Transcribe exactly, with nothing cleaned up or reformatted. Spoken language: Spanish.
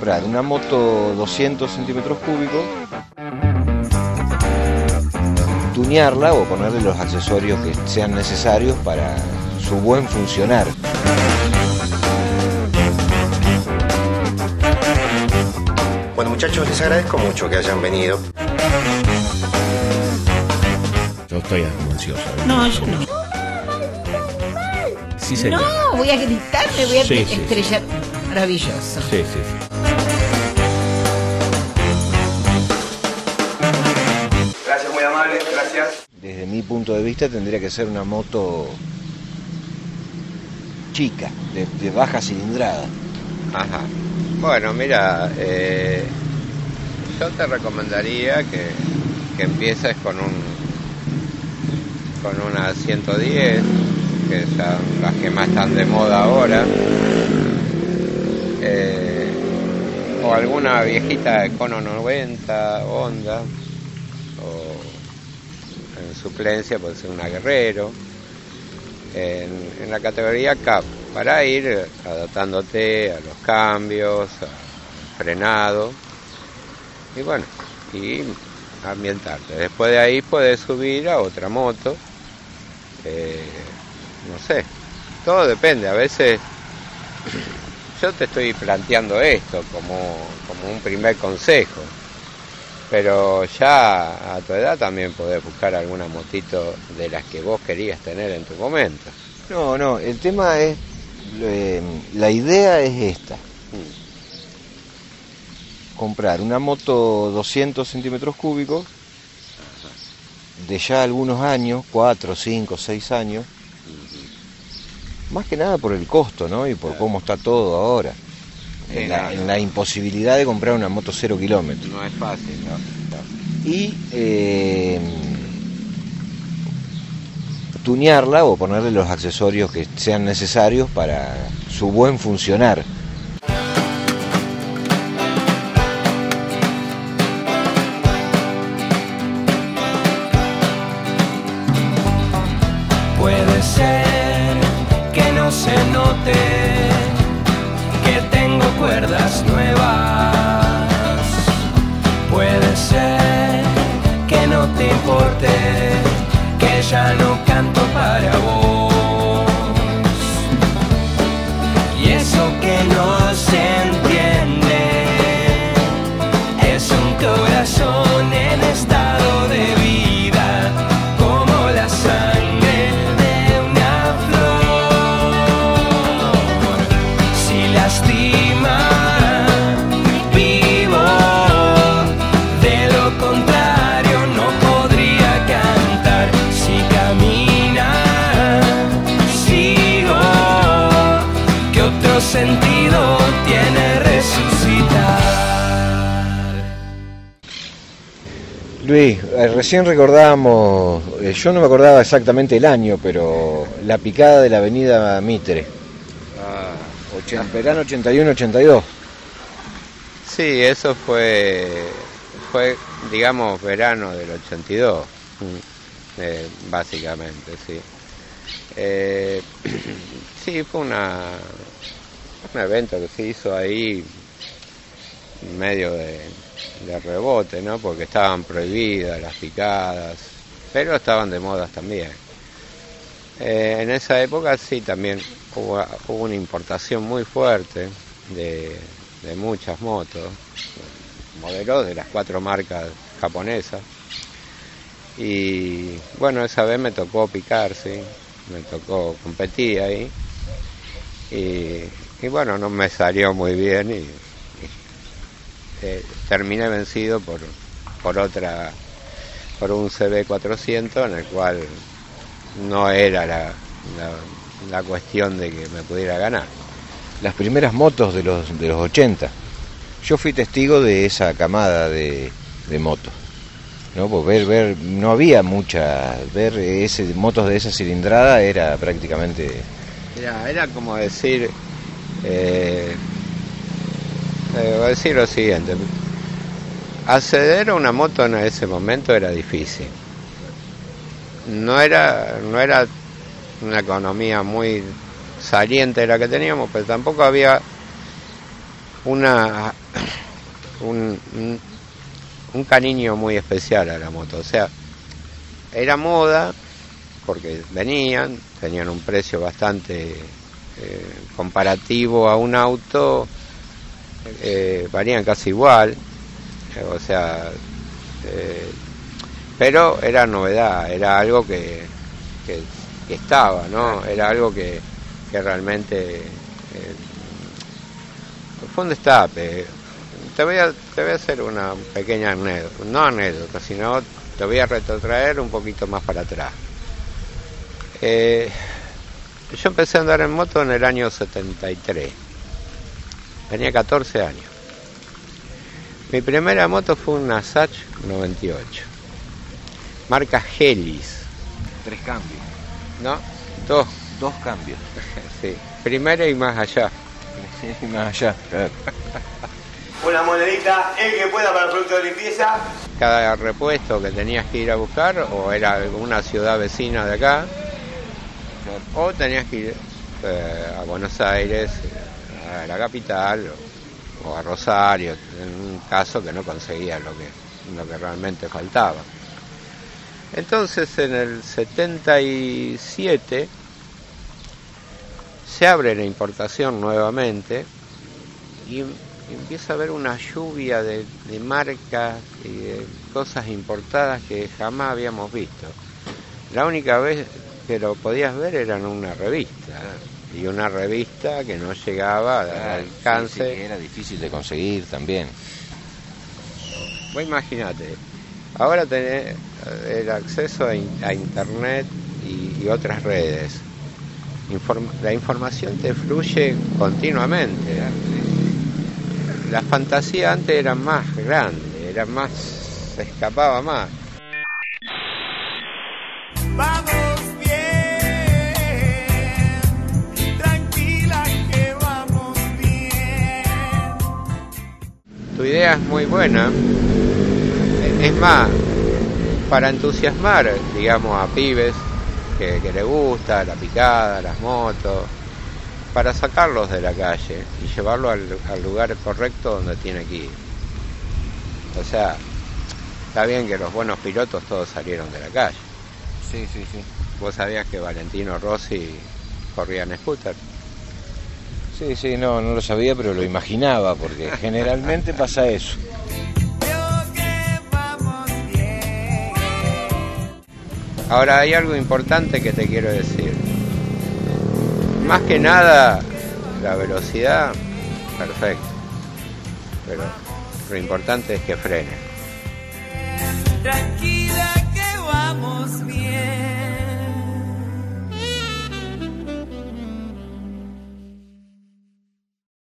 comprar una moto doscientos centímetros cúbicos, tunearla o ponerle los accesorios que sean necesarios para su buen funcionar. Bueno, muchachos, les agradezco mucho que hayan venido. Yo estoy ansioso. No, yo no. Sí, señor. No, voy a gritar, me voy a Sí, sí, estrellar. Maravilloso. Sí, sí, sí. Gracias, muy amable, gracias. Desde mi punto de vista tendría que ser una moto chica, de, de baja cilindrada. Ajá. Bueno, mira, eh, yo te recomendaría que, que empieces con un con una ciento diez, que son las que más están de moda ahora, eh, o alguna viejita Econo noventa, Honda, o en suplencia puede ser una Guerrero, en, en la categoría Cap, para ir adaptándote a los cambios, al frenado, y bueno, y ambientarte. Después de ahí puedes subir a otra moto, eh, no sé, todo depende. A veces yo te estoy planteando esto como, como un primer consejo, pero ya a tu edad también podés buscar alguna motito de las que vos querías tener en tu momento. No, no, el tema es, eh, la idea es esta. Comprar una moto doscientos centímetros cúbicos, de ya algunos años, cuatro, cinco, seis años, más que nada por el costo, ¿no? Y por cómo está todo ahora. En la, en la imposibilidad de comprar una moto cero kilómetros. No es fácil, ¿no? Y eh, tunearla o ponerle los accesorios que sean necesarios para su buen funcionar. Puede ser que no se note que tengo cuerdas nuevas. Puede ser que no te importe que ya no canto para vos. Y eso que no se entiende es un corazón en estado de vida, como la sangre de una flor. Si lastima, vivo, de lo contrario no podría cantar. Si camina, sigo, que otro sentido tiene resucitar. Luis, eh, recién recordábamos, eh, yo no me acordaba exactamente el año, pero la picada de la avenida Mitre, Ah, Ochen- verano ochenta y uno ochenta y dos. sí, eso fue, fue, digamos, verano del ochenta y dos, eh, básicamente, sí. Eh, sí, fue una, un evento que se hizo ahí, medio de, de rebote, ¿no? Porque estaban prohibidas las picadas, pero estaban de moda también. Eh, en esa época sí, también hubo, hubo una importación muy fuerte de, de muchas motos, modelos de las cuatro marcas japonesas. Y bueno, esa vez me tocó picar, sí, me tocó competir ahí. Y, y bueno, no me salió muy bien y, y eh, terminé vencido por, por otra, por un C B cuatrocientos en el cual no era la, la, la cuestión de que me pudiera ganar. Las primeras motos de los de los ochenta. Yo fui testigo de esa camada de, de motos. No, pues ver, ver, no había mucha, ver ese motos de esa cilindrada era prácticamente. Era, era como decir, eh, eh, voy a decir lo siguiente, acceder a una moto en ese momento era difícil. No era, no era una economía muy saliente la que teníamos, pero tampoco había una un, un, un cariño muy especial a la moto. O sea, era moda porque venían, tenían un precio bastante eh, comparativo a un auto, eh, valían casi igual, eh, o sea, eh, pero era novedad, era algo que, que, que estaba, ¿no? Era algo que, que realmente eh, fue un destape. Te voy a, te voy a hacer una pequeña anécdota, no anécdota, sino te voy a retrotraer un poquito más para atrás. Eh, yo empecé a andar en moto en el año setenta y tres, tenía catorce años. Mi primera moto fue una Sach noventa y ocho, marca Helis. Tres cambios. No, dos. Dos cambios. Sí, primera y más allá. Y más allá, claro. Una monedita, el que pueda para el producto de limpieza. Cada repuesto que tenías que ir a buscar, o era alguna ciudad vecina de acá, o tenías que ir eh, a Buenos Aires, a la capital, o, o a Rosario, en un caso que no conseguía lo que, lo que realmente faltaba. Entonces en el setenta y siete se abre la importación nuevamente y empieza a haber una lluvia de, de marcas y de cosas importadas que jamás habíamos visto. La única vez que lo podías ver era en una revista, y una revista que no llegaba al alcance. Sí, sí, que era difícil de conseguir también. Vos imagínate, ahora tenés el acceso a, in, a internet y, y otras redes. Inform, la información te fluye continuamente. La fantasía antes era más grande, era más, se escapaba más. Vamos bien, tranquila que vamos bien. Tu idea es muy buena, es más, para entusiasmar, digamos, a pibes que, que les gusta la picada, las motos, para sacarlos de la calle y llevarlos al, al lugar correcto donde tiene que ir. O sea, está bien que los buenos pilotos todos salieron de la calle. Sí, sí, sí. ¿Vos sabías que Valentino Rossi corría en scooter? Sí, sí, no, no lo sabía, pero lo imaginaba, porque generalmente pasa eso. Ahora hay algo importante que te quiero decir. Más que nada, la velocidad, perfecto. Pero lo importante es que frene. Tranquila.